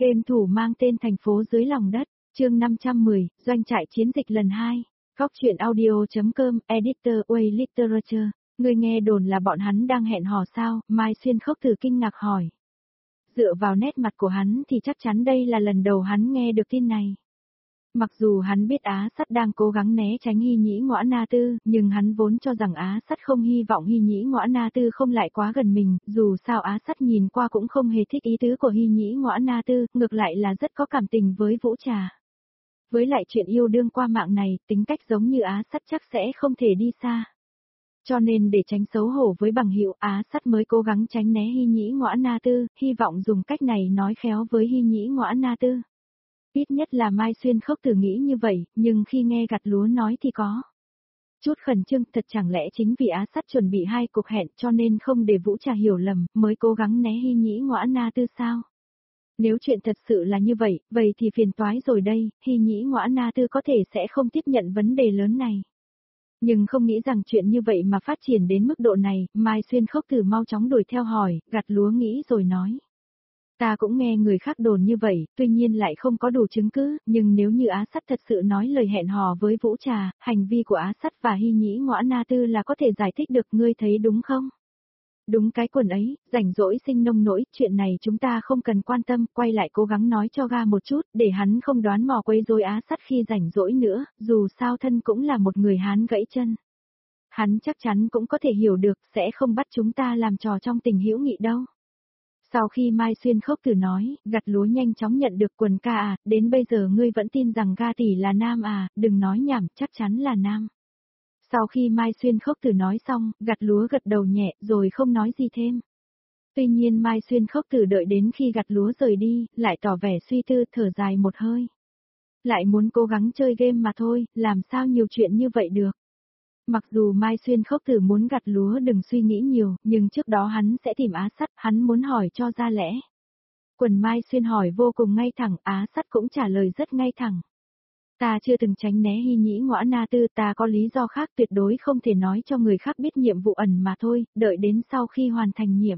Game thủ mang tên Thành phố dưới lòng đất, chương 510, doanh trại chiến dịch lần 2. Góc truyện audio.com, editor Way Literature. Người nghe đồn là bọn hắn đang hẹn hò sao? Mai Xuyên Khốc Tử kinh ngạc hỏi. Dựa vào nét mặt của hắn thì chắc chắn đây là lần đầu hắn nghe được tin này. Mặc dù hắn biết Á Sắt đang cố gắng né tránh Hy Nhĩ Ngõa Na Tư, nhưng hắn vốn cho rằng Á Sắt không hy vọng Hy Nhĩ Ngõa Na Tư không lại quá gần mình, dù sao Á Sắt nhìn qua cũng không hề thích ý tứ của Hy Nhĩ Ngõa Na Tư, ngược lại là rất có cảm tình với Vũ Trà. Với lại chuyện yêu đương qua mạng này, tính cách giống như Á Sắt chắc sẽ không thể đi xa. Cho nên để tránh xấu hổ với bằng hữu, Á Sắt mới cố gắng tránh né Hy Nhĩ Ngõa Na Tư, hy vọng dùng cách này nói khéo với Hy Nhĩ Ngõa Na Tư. Ít nhất là Mai Xuyên Khốc Tử nghĩ như vậy, nhưng khi nghe Gặt Lúa nói thì có chút khẩn trương, thật chẳng lẽ chính vì Á Sắt chuẩn bị 2 cuộc hẹn cho nên không để Vũ Trà hiểu lầm, mới cố gắng né Hy Nhĩ Ngõa Na Tư sao? Nếu chuyện thật sự là như vậy, vậy thì phiền toái rồi đây, Hy Nhĩ Ngõa Na Tư có thể sẽ không tiếp nhận vấn đề lớn này. Nhưng không nghĩ rằng chuyện như vậy mà phát triển đến mức độ này, Mai Xuyên Khốc Tử mau chóng đuổi theo hỏi, Gặt Lúa nghĩ rồi nói. Ta cũng nghe người khác đồn như vậy, tuy nhiên lại không có đủ chứng cứ, nhưng nếu như Á Sắt thật sự nói lời hẹn hò với Vũ Trà, hành vi của Á Sắt và Hy Nhĩ Ngõa Na Tư là có thể giải thích được, ngươi thấy đúng không? Đúng cái quần ấy, rảnh rỗi sinh nông nỗi, chuyện này chúng ta không cần quan tâm, quay lại cố gắng nói cho ga một chút, để hắn không đoán mò quấy rối Á Sắt khi rảnh rỗi nữa, dù sao thân cũng là một người Hán gãy chân. Hắn chắc chắn cũng có thể hiểu được, sẽ không bắt chúng ta làm trò trong tình hữu nghị đâu. Sau khi Mai Xuyên Khốc Tử nói, Gặt Lúa nhanh chóng nhận được quần ca à, đến bây giờ ngươi vẫn tin rằng ga tỷ là nam à, đừng nói nhảm, chắc chắn là nam. Sau khi Mai Xuyên Khốc Tử nói xong, Gặt Lúa gật đầu nhẹ rồi không nói gì thêm. Tuy nhiên Mai Xuyên Khốc Tử đợi đến khi Gặt Lúa rời đi, lại tỏ vẻ suy tư, thở dài một hơi. Lại muốn cố gắng chơi game mà thôi, làm sao nhiều chuyện như vậy được. Mặc dù Mai Xuyên Khốc Tử muốn Gặt Lúa đừng suy nghĩ nhiều, nhưng trước đó hắn sẽ tìm Á Sắt, hắn muốn hỏi cho ra lẽ. Quần Mai Xuyên hỏi vô cùng ngay thẳng, Á Sắt cũng trả lời rất ngay thẳng. Ta chưa từng tránh né Hy Nhĩ Ngõa Na Tư, ta có lý do khác tuyệt đối không thể nói cho người khác biết nhiệm vụ ẩn mà thôi, đợi đến sau khi hoàn thành nhiệm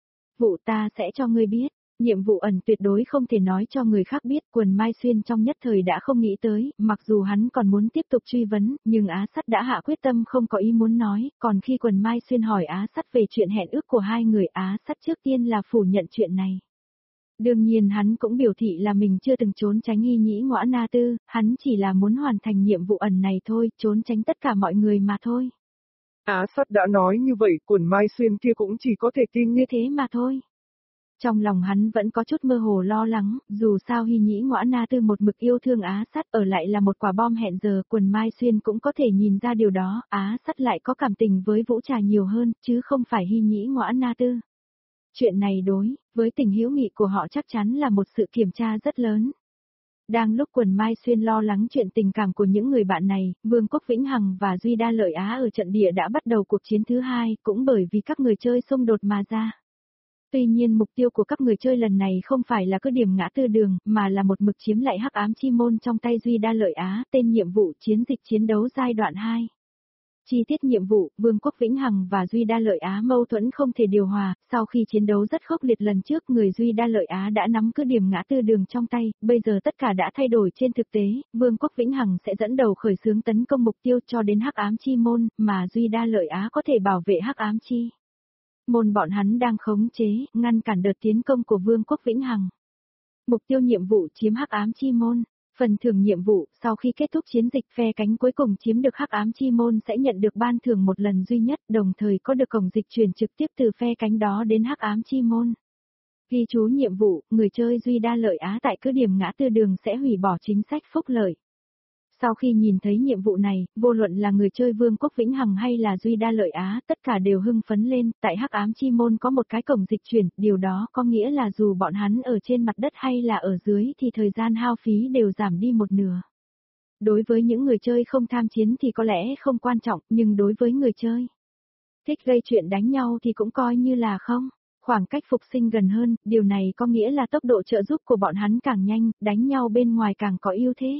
vụ ta sẽ cho ngươi biết. Nhiệm vụ ẩn tuyệt đối không thể nói cho người khác biết, quần Mai Xuyên trong nhất thời đã không nghĩ tới, mặc dù hắn còn muốn tiếp tục truy vấn, nhưng Á Sắt đã hạ quyết tâm không có ý muốn nói, còn khi quần Mai Xuyên hỏi Á Sắt về chuyện hẹn ước của hai người, Á Sắt trước tiên là phủ nhận chuyện này. Đương nhiên hắn cũng biểu thị là mình chưa từng trốn tránh Hy Nhĩ Ngõa Na Tư, hắn chỉ là muốn hoàn thành nhiệm vụ ẩn này thôi, trốn tránh tất cả mọi người mà thôi. Á Sắt đã nói như vậy, quần Mai Xuyên kia cũng chỉ có thể tin như thế mà thôi. Trong lòng hắn vẫn có chút mơ hồ lo lắng, dù sao Hy Nhĩ Ngõa Na Tư một mực yêu thương Á Sắt, ở lại là một quả bom hẹn giờ, quần Mai Xuyên cũng có thể nhìn ra điều đó, Á Sắt lại có cảm tình với Vũ Trà nhiều hơn, chứ không phải Hy Nhĩ Ngõa Na Tư. Chuyện này đối với tình hữu nghị của họ chắc chắn là một sự kiểm tra rất lớn. Đang lúc quần Mai Xuyên lo lắng chuyện tình cảm của những người bạn này, Vương Quốc Vĩnh Hằng và Duy Đa Lợi Á ở trận địa đã bắt đầu cuộc chiến thứ 2, cũng bởi vì các người chơi xung đột mà ra. Tuy nhiên mục tiêu của các người chơi lần này không phải là cứ điểm ngã tư đường, mà là một mực chiếm lại Hắc Ám Chi Môn trong tay Duy Đa Lợi Á, tên nhiệm vụ chiến dịch chiến đấu giai đoạn 2. Chi tiết nhiệm vụ, Vương quốc Vĩnh Hằng và Duy Đa Lợi Á mâu thuẫn không thể điều hòa, sau khi chiến đấu rất khốc liệt lần trước, người Duy Đa Lợi Á đã nắm cứ điểm ngã tư đường trong tay, bây giờ tất cả đã thay đổi trên thực tế, Vương quốc Vĩnh Hằng sẽ dẫn đầu khởi xướng tấn công mục tiêu cho đến Hắc Ám Chi Môn, mà Duy Đa Lợi Á có thể bảo vệ Hắc Ám Chi Môn bọn hắn đang khống chế, ngăn cản đợt tiến công của Vương quốc Vĩnh Hằng. Mục tiêu nhiệm vụ chiếm Hắc Ám Chi Môn. Phần thưởng nhiệm vụ, sau khi kết thúc chiến dịch, phe cánh cuối cùng chiếm được Hắc Ám Chi Môn sẽ nhận được ban thưởng một lần duy nhất, đồng thời có được cổng dịch chuyển trực tiếp từ phe cánh đó đến Hắc Ám Chi Môn. Ghi chú nhiệm vụ, người chơi Duy Đa Lợi Á tại cứ điểm ngã tư đường sẽ hủy bỏ chính sách phúc lợi. Sau khi nhìn thấy nhiệm vụ này, vô luận là người chơi Vương quốc Vĩnh Hằng hay là Duy Đa Lợi Á, tất cả đều hưng phấn lên, tại Hắc Ám Chi Môn có một cái cổng dịch chuyển, điều đó có nghĩa là dù bọn hắn ở trên mặt đất hay là ở dưới thì thời gian hao phí đều giảm đi một nửa. Đối với những người chơi không tham chiến thì có lẽ không quan trọng, nhưng đối với người chơi thích gây chuyện đánh nhau thì cũng coi như là không. Khoảng cách phục sinh gần hơn, điều này có nghĩa là tốc độ trợ giúp của bọn hắn càng nhanh, đánh nhau bên ngoài càng có ưu thế.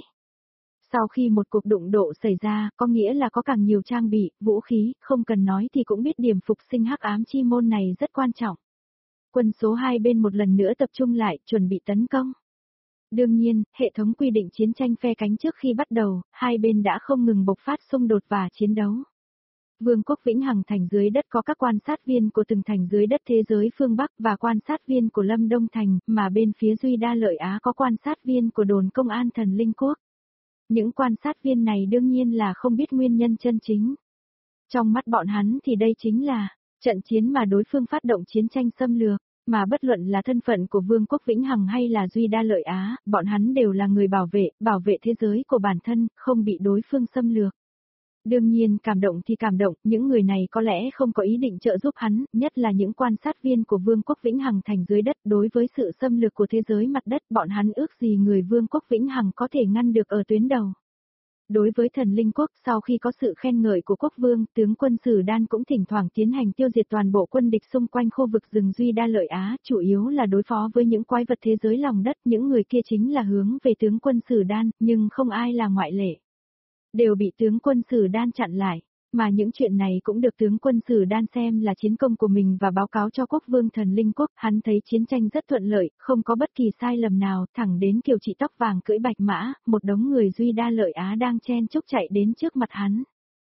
Sau khi một cuộc đụng độ xảy ra, có nghĩa là có càng nhiều trang bị, vũ khí, không cần nói thì cũng biết điểm phục sinh Hắc Ám Chi Môn này rất quan trọng. Quân số 2 bên một lần nữa tập trung lại, chuẩn bị tấn công. Đương nhiên, hệ thống quy định chiến tranh phe cánh trước khi bắt đầu, hai bên đã không ngừng bộc phát xung đột và chiến đấu. Vương quốc Vĩnh Hằng thành dưới đất có các quan sát viên của từng thành dưới đất thế giới phương Bắc và quan sát viên của Lâm Đông Thành, mà bên phía Duy Đa Lợi Á có quan sát viên của đồn công an Thần Linh Quốc. Những quan sát viên này đương nhiên là không biết nguyên nhân chân chính. Trong mắt bọn hắn thì đây chính là trận chiến mà đối phương phát động chiến tranh xâm lược, mà bất luận là thân phận của Vương quốc Vĩnh Hằng hay là Duy Đa Lợi Á, bọn hắn đều là người bảo vệ thế giới của bản thân, không bị đối phương xâm lược. Đương nhiên cảm động thì cảm động, những người này có lẽ không có ý định trợ giúp hắn, nhất là những quan sát viên của Vương quốc Vĩnh Hằng thành dưới đất. Đối với sự xâm lược của thế giới mặt đất, bọn hắn ước gì người Vương quốc Vĩnh Hằng có thể ngăn được ở tuyến đầu. Đối với Thần Linh Quốc, sau khi có sự khen ngợi của quốc vương, tướng quân Sử Đan cũng thỉnh thoảng tiến hành tiêu diệt toàn bộ quân địch xung quanh khu vực rừng Duy Đa Lợi Á, chủ yếu là đối phó với những quái vật thế giới lòng đất. Những người kia chính là hướng về tướng quân Sử Đan, nhưng không ai là ngoại lệ. Đều bị tướng quân Sử Đan chặn lại, mà những chuyện này cũng được tướng quân Sử Đan xem là chiến công của mình và báo cáo cho quốc vương Thần Linh Quốc. Hắn thấy chiến tranh rất thuận lợi, không có bất kỳ sai lầm nào, thẳng đến Kiều Chị tóc vàng cưỡi bạch mã, một đống người Duy Đa Lợi Á đang chen chúc chạy đến trước mặt hắn.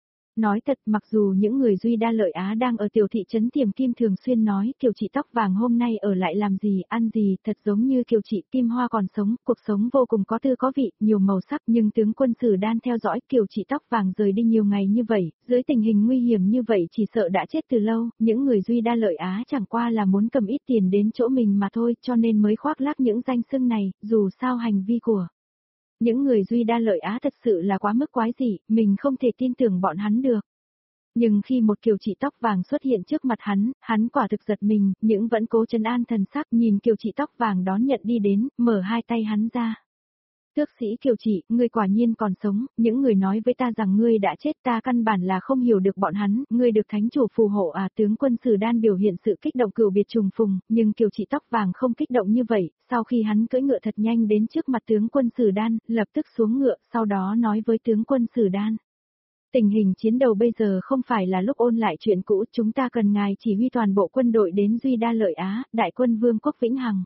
Nói thật, mặc dù những người Duy Đa Lợi Á đang ở tiểu thị trấn Tiềm Kim thường xuyên nói Kiều Chị tóc vàng hôm nay ở lại làm gì, ăn gì, thật giống như Kiều Chị Kim Hoa còn sống, cuộc sống vô cùng có tư có vị, nhiều màu sắc, nhưng tướng quân Sử Đan theo dõi Kiều Chị tóc vàng rời đi nhiều ngày như vậy, dưới tình hình nguy hiểm như vậy chỉ sợ đã chết từ lâu. Những người Duy Đa Lợi Á chẳng qua là muốn cầm ít tiền đến chỗ mình mà thôi, cho nên mới khoác lác những danh xưng này, dù sao hành vi của những người Duy Đa Lợi Á thật sự là quá mức quái dị, mình không thể tin tưởng bọn hắn được. Nhưng khi một Kiều Chị tóc vàng xuất hiện trước mặt hắn quả thực giật mình, nhưng vẫn cố trấn an thần sắc, nhìn Kiều Chị tóc vàng đón nhận đi đến, mở hai tay hắn ra. Tước sĩ Kiều Chị, ngươi quả nhiên còn sống, những người nói với ta rằng ngươi đã chết, ta căn bản là không hiểu được bọn hắn, ngươi được thánh chủ phù hộ à. Tướng quân Sử Đan biểu hiện sự kích động cửu biệt trùng phùng, nhưng Kiều Chị tóc vàng không kích động như vậy. Sau khi hắn cưỡi ngựa thật nhanh đến trước mặt tướng quân Sử Đan, lập tức xuống ngựa, sau đó nói với tướng quân Sử Đan. Tình hình chiến đấu bây giờ không phải là lúc ôn lại chuyện cũ, chúng ta cần ngài chỉ huy toàn bộ quân đội đến Duy Đa Lợi Á, đại quân Vương quốc Vĩnh Hằng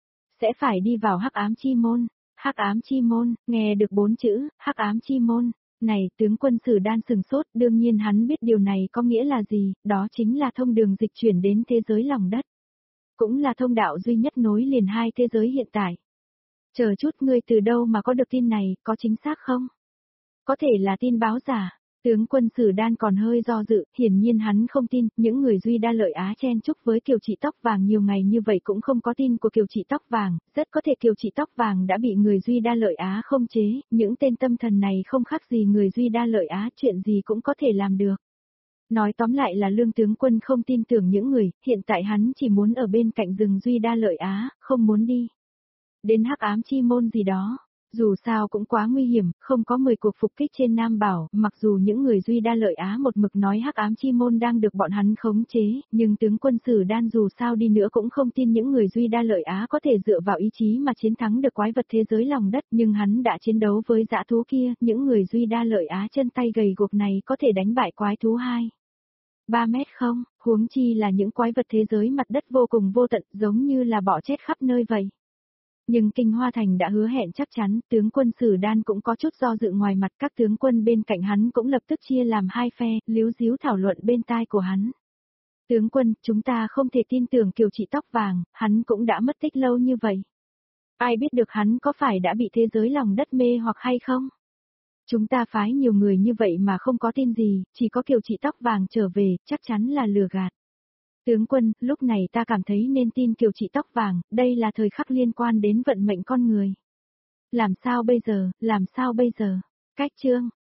sẽ phải đi vào Hắc Ám Chi Môn. Hắc Ám Chi Môn, nghe được 4 chữ, Hắc Ám Chi Môn. Này, tướng quân Sử Đan sừng sốt, đương nhiên hắn biết điều này có nghĩa là gì, đó chính là thông đường dịch chuyển đến thế giới lòng đất. Cũng là thông đạo duy nhất nối liền hai thế giới hiện tại. Chờ chút, ngươi từ đâu mà có được tin này, có chính xác không? Có thể là tin báo giả. Tướng quân Sử Đan còn hơi do dự, hiển nhiên hắn không tin, những người Duy Đa Lợi Á chen chúc với Kiều Chị tóc vàng nhiều ngày như vậy cũng không có tin của Kiều Chị tóc vàng, rất có thể Kiều Chị tóc vàng đã bị người Duy Đa Lợi Á không chế, những tên tâm thần này không khác gì người Duy Đa Lợi Á, chuyện gì cũng có thể làm được. Nói tóm lại là Lương tướng quân không tin tưởng những người, hiện tại hắn chỉ muốn ở bên cạnh rừng Duy Đa Lợi Á, không muốn đi đến Hắc Ám Chi Môn gì đó. Dù sao cũng quá nguy hiểm, không có 10 cuộc phục kích trên Nam Bảo, mặc dù những người Duy Đa Lợi Á một mực nói Hắc Ám Chi Môn đang được bọn hắn khống chế, nhưng tướng quân Sử Đan dù sao đi nữa cũng không tin những người Duy Đa Lợi Á có thể dựa vào ý chí mà chiến thắng được quái vật thế giới lòng đất, nhưng hắn đã chiến đấu với dã thú kia, những người Duy Đa Lợi Á chân tay gầy guộc này có thể đánh bại quái thú 3 mét không, huống chi là những quái vật thế giới mặt đất vô cùng vô tận, giống như là bọ chết khắp nơi vậy. Nhưng Kinh Hoa Thành đã hứa hẹn chắc chắn, tướng quân Sử Đan cũng có chút do dự, ngoài mặt các tướng quân bên cạnh hắn cũng lập tức chia làm hai phe, líu díu thảo luận bên tai của hắn. Tướng quân, chúng ta không thể tin tưởng Kiều Chị tóc vàng, hắn cũng đã mất tích lâu như vậy. Ai biết được hắn có phải đã bị thế giới lòng đất mê hoặc hay không? Chúng ta phái nhiều người như vậy mà không có tin gì, chỉ có Kiều Chị tóc vàng trở về, chắc chắn là lừa gạt. Tướng quân, lúc này ta cảm thấy nên tin Kiều Chị tóc vàng, đây là thời khắc liên quan đến vận mệnh con người. Làm sao bây giờ, làm sao bây giờ? Cách chương.